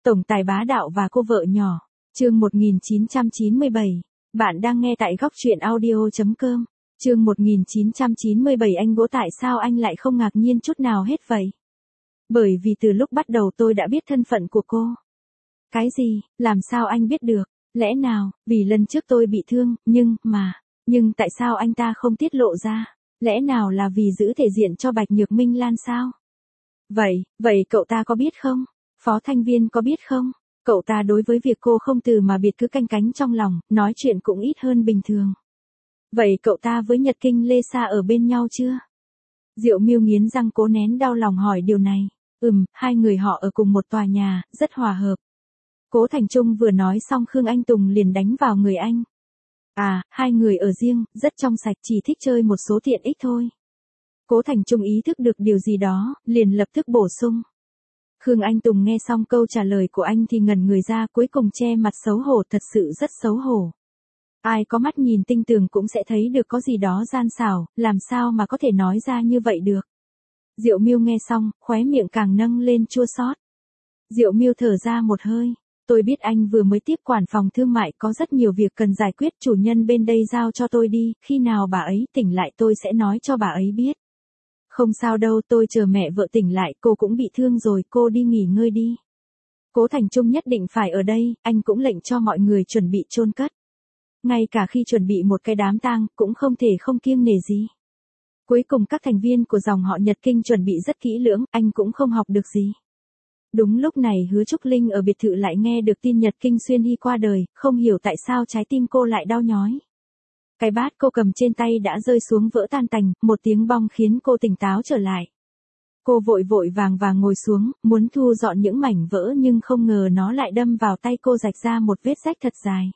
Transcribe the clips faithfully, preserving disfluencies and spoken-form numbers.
Tổng tài bá đạo và cô vợ nhỏ. Chương một nghìn chín trăm chín mươi bảy. Bạn đang nghe tại góc truyện audio chấm com. Chương một nghìn chín trăm chín mươi bảy. Anh Gỗ, tại sao anh lại không ngạc nhiên chút nào hết vậy? Bởi vì từ lúc bắt đầu tôi đã biết thân phận của cô. Cái gì? Làm sao anh biết được? Lẽ nào, vì lần trước tôi bị thương, nhưng, mà, nhưng tại sao anh ta không tiết lộ ra? Lẽ nào là vì giữ thể diện cho Bạch Nhược Minh Lan sao? Vậy, vậy cậu ta có biết không? Phó Thanh Viên có biết không? Cậu ta đối với việc cô không từ mà biệt cứ canh cánh trong lòng, nói chuyện cũng ít hơn bình thường. Vậy cậu ta với Nhật Kinh Lê Sa ở bên nhau chưa? Diệu Mưu nghiến răng cố nén đau lòng hỏi điều này. Ừm, hai người họ ở cùng một tòa nhà, rất hòa hợp. Cố Thành Trung vừa nói xong Khương Anh Tùng liền đánh vào người anh. À, hai người ở riêng, rất trong sạch, chỉ thích chơi một số tiện ích thôi. Cố Thành Trung ý thức được điều gì đó, liền lập tức bổ sung. Khương Anh Tùng nghe xong câu trả lời của anh thì ngẩn người ra, cuối cùng che mặt xấu hổ, thật sự rất xấu hổ. Ai có mắt nhìn tinh tường cũng sẽ thấy được có gì đó gian xảo, làm sao mà có thể nói ra như vậy được. Diệu Mưu nghe xong, khóe miệng càng nâng lên chua xót. Diệu Mưu thở ra một hơi. Tôi biết anh vừa mới tiếp quản phòng thương mại, có rất nhiều việc cần giải quyết, chủ nhân bên đây giao cho tôi đi, khi nào bà ấy tỉnh lại tôi sẽ nói cho bà ấy biết. Không sao đâu, tôi chờ mẹ vợ tỉnh lại, cô cũng bị thương rồi, cô đi nghỉ ngơi đi. Cố Thành Trung nhất định phải ở đây, anh cũng lệnh cho mọi người chuẩn bị chôn cất. Ngay cả khi chuẩn bị một cái đám tang, cũng không thể không kiêng nể gì. Cuối cùng các thành viên của dòng họ Nhật Kinh chuẩn bị rất kỹ lưỡng, anh cũng không học được gì. Đúng lúc này Hứa Trúc Linh ở biệt thự lại nghe được tin Nhật Kinh Xuyên Hy qua đời, không hiểu tại sao trái tim cô lại đau nhói. Cái bát cô cầm trên tay đã rơi xuống vỡ tan tành, một tiếng bong khiến cô tỉnh táo trở lại. Cô vội vội vàng vàng ngồi xuống, muốn thu dọn những mảnh vỡ nhưng không ngờ nó lại đâm vào tay cô, rạch ra một vết rách thật dài.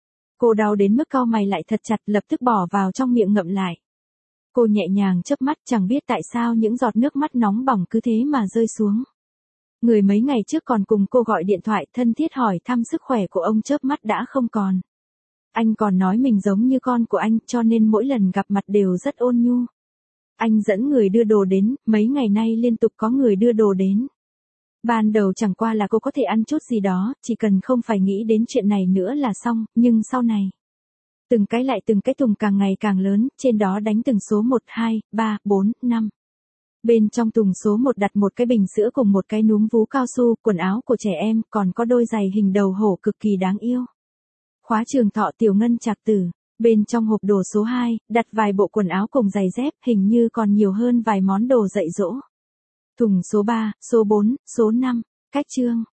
Cô đau đến mức cau mày lại thật chặt, lập tức bỏ vào trong miệng ngậm lại. Cô nhẹ nhàng chớp mắt, chẳng biết tại sao những giọt nước mắt nóng bỏng cứ thế mà rơi xuống. Người mấy ngày trước còn cùng cô gọi điện thoại thân thiết hỏi thăm sức khỏe của ông chớp mắt đã không còn. Anh còn nói mình giống như con của anh, cho nên mỗi lần gặp mặt đều rất ôn nhu. Anh dẫn người đưa đồ đến, mấy ngày nay liên tục có người đưa đồ đến. Ban đầu chẳng qua là cô có thể ăn chút gì đó, chỉ cần không phải nghĩ đến chuyện này nữa là xong, nhưng sau này. Từng cái lại từng cái thùng càng ngày càng lớn, trên đó đánh từng số một, hai, ba, bốn, năm. Bên trong thùng số một đặt một cái bình sữa cùng một cái núm vú cao su, quần áo của trẻ em, còn có đôi giày hình đầu hổ cực kỳ đáng yêu. Khóa trường thọ tiểu ngân trạc tử. Bên trong hộp đồ số hai, đặt vài bộ quần áo cùng giày dép, hình như còn nhiều hơn vài món đồ dạy dỗ. Thùng số ba, số bốn, số năm, cách chương.